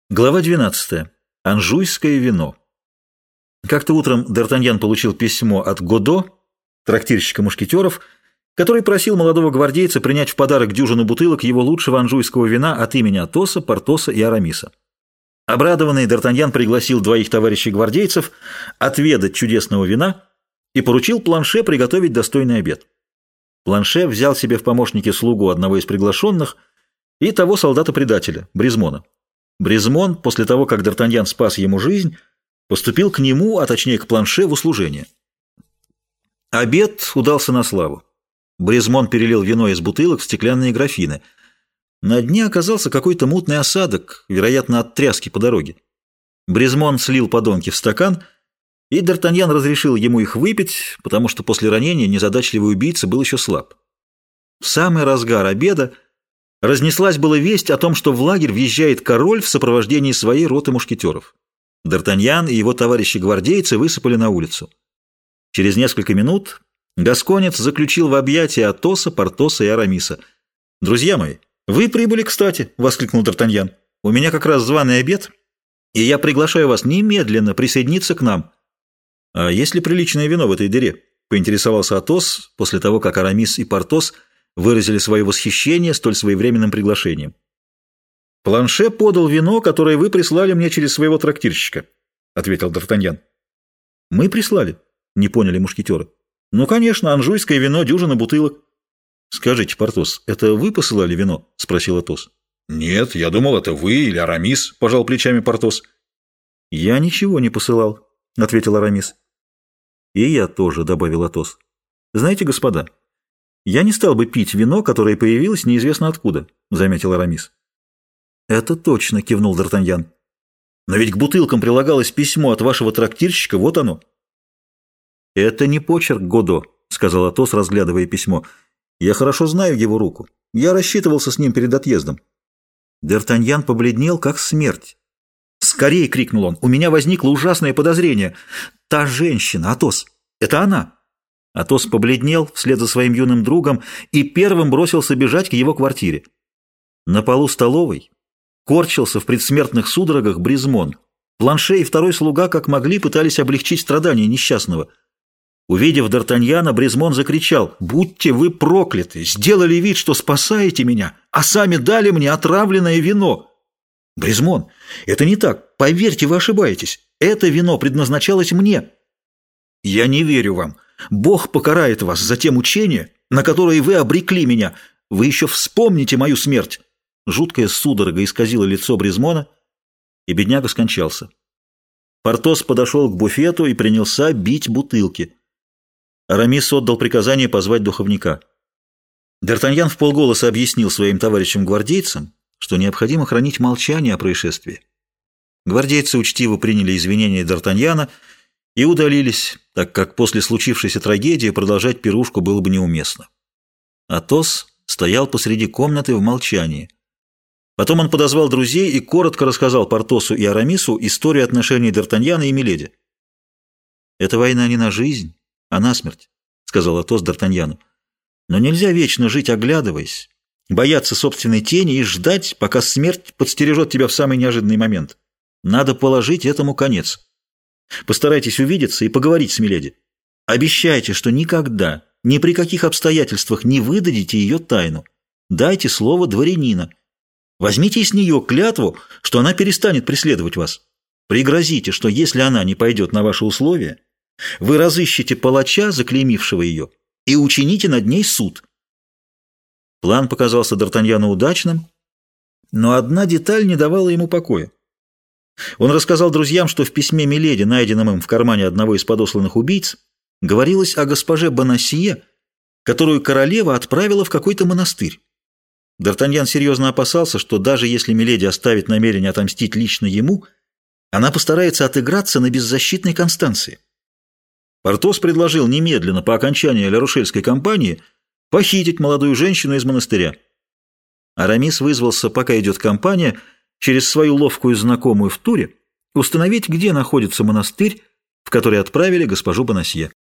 Глава 12. Анжуйское вино. Как-то утром Д'Артаньян получил письмо от Годо, трактирщика мушкетеров, который просил молодого гвардейца принять в подарок дюжину бутылок его лучшего анжуйского вина от имени Атоса, Портоса и Арамиса. Обрадованный Д'Артаньян пригласил двоих товарищей-гвардейцев отведать чудесного вина и поручил Планше приготовить достойный обед. Планше взял себе в помощники слугу одного из приглашенных и того солдата-предателя, Бризмона. Бризмон, после того, как Д'Артаньян спас ему жизнь, поступил к нему, а точнее к Планше, в услужение. Обед удался на славу. Бризмон перелил вино из бутылок в стеклянные графины. На дне оказался какой-то мутный осадок, вероятно, от тряски по дороге. Бризмон слил подонки в стакан, и Д'Артаньян разрешил ему их выпить, потому что после ранения незадачливый убийца был еще слаб. В самый разгар обеда разнеслась была весть о том, что в лагерь въезжает король в сопровождении своей роты мушкетеров. Д'Артаньян и его товарищи-гвардейцы высыпали на улицу. Через несколько минут гасконец заключил в объятия Атоса, Портоса и Арамиса. «Друзья мои, вы прибыли кстати!» — воскликнул Д'Артаньян. «У меня как раз званый обед, и я приглашаю вас немедленно присоединиться к нам». «А есть ли приличное вино в этой дыре?» — поинтересовался Атос после того, как Арамис и Портос выразили свое восхищение столь своевременным приглашением. «Планше подал вино, которое вы прислали мне через своего трактирщика», — ответил Д'Артаньян. «Мы прислали?» — не поняли мушкетеры. «Ну, конечно, анжуйское вино, дюжина бутылок». «Скажите, Портос, это вы посылали вино?» — спросил Атос. «Нет, я думал, это вы или Арамис», — пожал плечами Портос. «Я ничего не посылал», — ответил Арамис. «И я тоже», — добавил Атос. «Знаете, господа, я не стал бы пить вино, которое появилось неизвестно откуда», — заметил Арамис. «Это точно», — кивнул Д'Артаньян. «Но ведь к бутылкам прилагалось письмо от вашего трактирщика, вот оно». «Это не почерк Годо», — сказал Атос, разглядывая письмо. «Я хорошо знаю его руку. Я рассчитывался с ним перед отъездом». Д'Артаньян побледнел, как смерть. «Скорее!» — крикнул он. «У меня возникло ужасное подозрение. Та женщина, Атос, это она!» Атос побледнел вслед за своим юным другом и первым бросился бежать к его квартире. На полу столовой корчился в предсмертных судорогах Бризмон. Планше и второй слуга как могли пытались облегчить страдания несчастного. Увидев Д'Артаньяна, Бризмон закричал: «Будьте вы прокляты! Сделали вид, что спасаете меня, а сами дали мне отравленное вино!» «Бризмон, это не так! Поверьте, вы ошибаетесь! Это вино предназначалось мне!» «Я не верю вам! Бог покарает вас за те мучения, на которые вы обрекли меня! Вы еще вспомните мою смерть!» Жуткая судорога исказила лицо Бризмона, и бедняга скончался. Портос подошел к буфету и принялся бить бутылки. Арамис отдал приказание позвать духовника. Д'Артаньян вполголоса объяснил своим товарищам-гвардейцам, что необходимо хранить молчание о происшествии. Гвардейцы учтиво приняли извинения Д'Артаньяна и удалились, так как после случившейся трагедии продолжать пирушку было бы неуместно. Атос стоял посреди комнаты в молчании. Потом он подозвал друзей и коротко рассказал Портосу и Арамису историю отношений Д'Артаньяна и Миледи. «Эта война не на жизнь, а на смерть», — сказал Атос Д'Артаньяну. «Но нельзя вечно жить, оглядываясь, бояться собственной тени и ждать, пока смерть подстережет тебя в самый неожиданный момент. Надо положить этому конец. Постарайтесь увидеться и поговорить с Миледи. Обещайте, что никогда, ни при каких обстоятельствах не выдадите ее тайну. Дайте слово дворянина. Возьмите с нее клятву, что она перестанет преследовать вас. Пригрозите, что если она не пойдет на ваши условия, вы разыщете палача, заклеймившего ее, и учините над ней суд». План показался Д'Артаньяну удачным, но одна деталь не давала ему покоя. Он рассказал друзьям, что в письме Миледи, найденном им в кармане одного из подосланных убийц, говорилось о госпоже Бонасье, которую королева отправила в какой-то монастырь. Д'Артаньян серьезно опасался, что даже если Миледи оставит намерение отомстить лично ему, она постарается отыграться на беззащитной Констанции. Портос предложил немедленно по окончании Ля-Рушельской кампании похитить молодую женщину из монастыря. Арамис вызвался, пока идет кампания, через свою ловкую знакомую в Туре установить, где находится монастырь, в который отправили госпожу Бонасье.